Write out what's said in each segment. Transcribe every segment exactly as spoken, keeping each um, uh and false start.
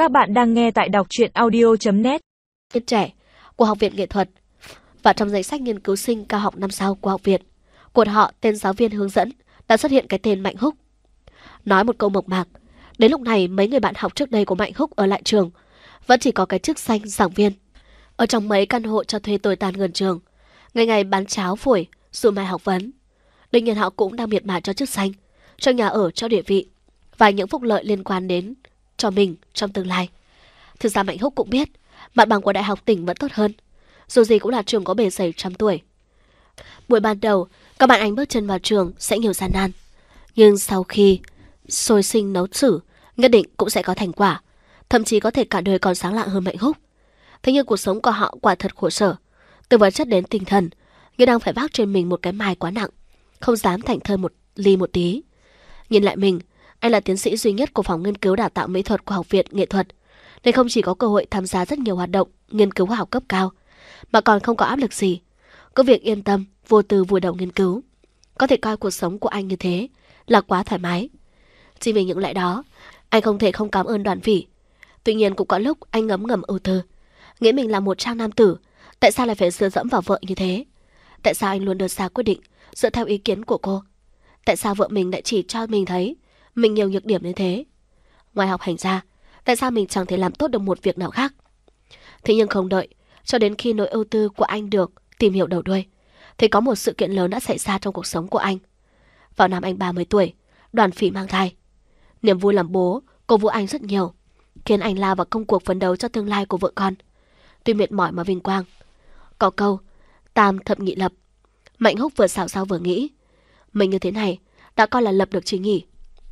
Các bạn đang nghe tại đọc truyện audio chấm net. Viên trẻ của Học viện Nghệ thuật và trong danh sách nghiên cứu sinh cao học năm sau của học viện, của họ tên giáo viên hướng dẫn đã xuất hiện cái tên Mạnh Húc. Nói một câu mộc mạc, đến lúc này mấy người bạn học trước đây của Mạnh Húc ở lại trường vẫn chỉ có cái chức danh giảng viên. Ở trong mấy căn hộ cho thuê tồi tàn gần trường, ngày ngày bán cháo phổi, rồi mai học vấn. Đương nhiên họ cũng đang miệt mài cho chức danh, cho nhà ở, cho địa vị và những phúc lợi liên quan đến cho mình trong tương lai. Thực ra Mạnh Húc cũng biết mặt bằng của Đại học tỉnh vẫn tốt hơn, dù gì cũng là trường có bề dày trăm tuổi. Buổi ban đầu, các bạn anh bước chân vào trường sẽ nhiều gian nan, nhưng sau khi sôi sinh nấu xử, nhất định cũng sẽ có thành quả, thậm chí có thể cả đời còn sáng lạng hơn Mạnh Húc. Thế nhưng cuộc sống của họ quả thật khổ sở, từ vật chất đến tinh thần, như đang phải vác trên mình một cái mài quá nặng, không dám thảnh thơi một ly một tí. Nhìn lại mình, anh là tiến sĩ duy nhất của phòng nghiên cứu đào tạo mỹ thuật của Học viện Nghệ thuật, nên không chỉ có cơ hội tham gia rất nhiều hoạt động nghiên cứu khoa học cấp cao, mà còn không có áp lực gì. Cứ việc yên tâm, vô tư vùi đầu nghiên cứu. Có thể coi cuộc sống của anh như thế là quá thoải mái. Chỉ vì những lẽ đó, anh không thể không cảm ơn Đoàn Phỉ. Tuy nhiên cũng có lúc anh ngấm ngầm ưu tư, nghĩ mình là một trang nam tử, tại sao lại phải dựa dẫm vào vợ như thế? Tại sao anh luôn đưa ra quyết định dựa theo ý kiến của cô? Tại sao vợ mình lại chỉ cho mình thấy mình nhiều nhược điểm như thế? Ngoài học hành ra, tại sao mình chẳng thể làm tốt được một việc nào khác? Thế nhưng không đợi cho đến khi nỗi ưu tư của anh được tìm hiểu đầu đuôi, thì có một sự kiện lớn đã xảy ra trong cuộc sống của anh. Vào năm anh ba mươi tuổi, Đoàn Phỉ mang thai. Niềm vui làm bố cổ vũ anh rất nhiều, khiến anh lao vào công cuộc phấn đấu cho tương lai của vợ con. Tuy mệt mỏi mà vinh quang. Có câu tam thập nhị lập. Mạnh Húc vừa xào xao vừa nghĩ, mình như thế này đã coi là lập được chứ nhỉ.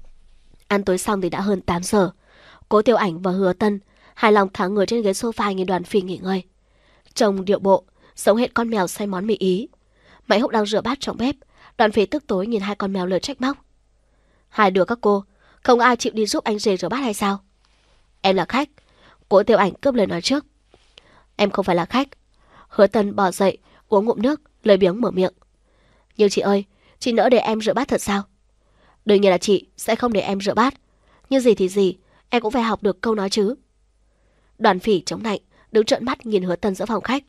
Ăn tối xong thì đã hơn tám giờ. Cố Tiểu Ảnh và Hứa Tân hài lòng thả người trên ghế sofa nhìn Đoàn Phỉ nghỉ ngơi. Trông điệu bộ giống hệt con mèo say món mì Ý. Mạnh Húc đang rửa bát trong bếp, Đoàn Phỉ tức tối nhìn hai con mèo lời trách móc. Hai đứa các cô, không ai chịu đi giúp anh rể rửa bát hay sao? Em là khách. Cố Tiểu Ảnh cướp lời nói trước. Em không phải là khách. Hứa Tân bò dậy, uống ngụm nước, lười biếng mở miệng. Nhưng chị ơi, chị nỡ để em rửa bát thật sao? Đương nhiên là chị sẽ không để em rửa bát, nhưng gì thì gì, em cũng phải học được câu nói chứ. Đoàn Phỉ chống nạnh, đứng trợn mắt nhìn Hứa Tân giữa phòng khách.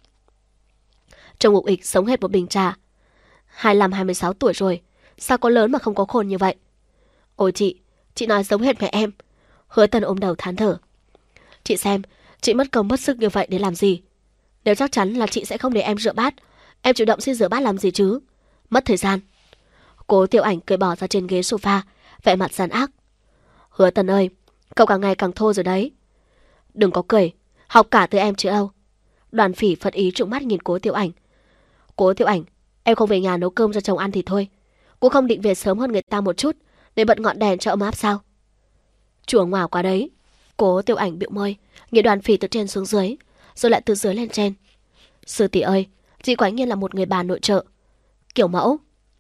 Trông ngục ịch sống hệt một bình trà. hai mươi lăm hai mươi sáu tuổi rồi, sao có lớn mà không có khôn như vậy? Ôi chị, chị nói giống hệt mẹ em. Hứa Tân ôm đầu thán thở. Chị xem, chị mất công mất sức như vậy để làm gì? Nếu chắc chắn là chị sẽ không để em rửa bát, em chủ động xin rửa bát làm gì chứ? Mất thời gian. Cố Tiểu Ảnh cười bỏ ra trên ghế sofa, vẻ mặt gian ác. Hứa Tân ơi, cậu càng ngày càng thô rồi đấy. Đừng có cười, học cả từ em chứ đâu. Đoàn Phỉ phật ý trụng mắt nhìn Cố Tiểu Ảnh. Cố Tiểu Ảnh, em không về nhà nấu cơm cho chồng ăn thì thôi, cũng không định về sớm hơn người ta một chút để bật ngọn đèn cho ấm áp sao? Chùa ngoào quá đấy. Cố Tiểu Ảnh bĩu môi, nhìn Đoàn Phỉ từ trên xuống dưới, rồi lại từ dưới lên trên. Sư tỷ ơi, chị quả nhiên là một người bà nội trợ, kiểu mẫu.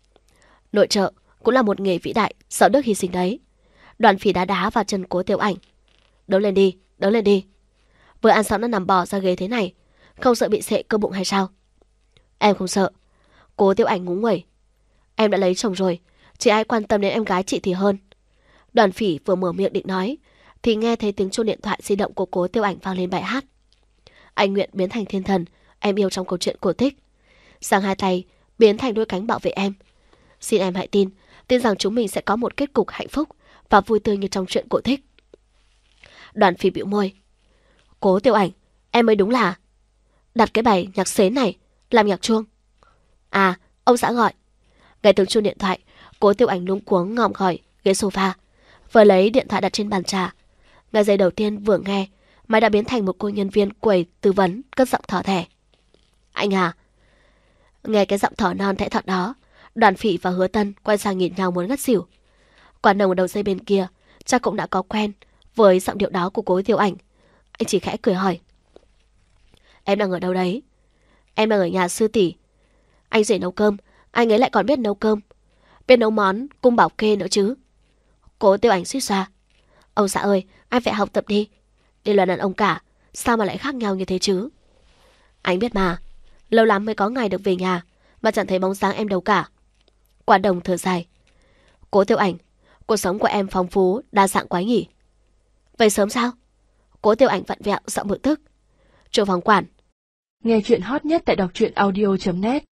Nội trợ cũng là một nghề vĩ đại, sợ đức hy sinh đấy. Đoàn Phỉ đá đá vào chân Cố Tiểu Ảnh. Đứng lên đi, đứng lên đi. Vừa ăn xong nó nằm bò ra ghế thế này, không sợ bị sệ cơ bụng hay sao? Em không sợ. Cố Tiểu Ảnh ngúng nguẩy. Em đã lấy chồng rồi, chỉ ai quan tâm đến em gái chị thì hơn. Đoàn Phỉ vừa mở miệng định nói, thì nghe thấy tiếng chuông điện thoại di động của Cố Tiểu Ảnh vang lên bài hát. Anh nguyện biến thành thiên thần, em yêu trong câu chuyện cổ tích. Giang hai tay biến thành đôi cánh bảo vệ em. Xin em hãy tin, tin rằng chúng mình sẽ có một kết cục hạnh phúc và vui tươi như trong chuyện cổ tích. Đoàn Phỉ bĩu môi. Cố Tiểu Ảnh, em mới đúng là đặt cái bài nhạc xến này làm nhạc chuông. À, ông xã gọi. Nghe tiếng chuông điện thoại, Cố Tiểu Ảnh luống cuống ngòm gọi ghế sofa, vừa lấy điện thoại đặt trên bàn trà. Ngay giây đầu tiên vừa nghe, máy đã biến thành một cô nhân viên quầy tư vấn cất giọng thỏ thẻ. Anh à? Nghe cái giọng thỏ non thẽ thọt đó, Đoàn Phỉ và Hứa Tân quay sang nhìn nhau muốn ngất xỉu. Quả nồng ở đầu dây bên kia chắc cũng đã có quen với giọng điệu đó của Cố Tiểu Ảnh. Anh chỉ khẽ cười hỏi. Em đang ở đâu đấy? Em đang ở nhà sư tỷ. Anh rể nấu cơm, anh ấy lại còn biết nấu cơm, biết nấu món cung bảo kê nữa chứ. Cố Tiểu Ảnh suýt xoa. Ông xã ơi, anh phải học tập đi. Đều là đàn ông cả, sao mà lại khác nhau như thế chứ? Anh biết mà, lâu lắm mới có ngày được về nhà mà chẳng thấy bóng dáng em đâu cả. Quả đồng thở dài. Cố Tiểu Ảnh, cuộc sống của em phong phú, đa dạng quá nhỉ? Vậy sớm sao? Cố Tiểu Ảnh vặn vẹo giọng bực tức. Chủ phòng quản. Nghe chuyện hot nhất tại đọc truyện audio chấm net.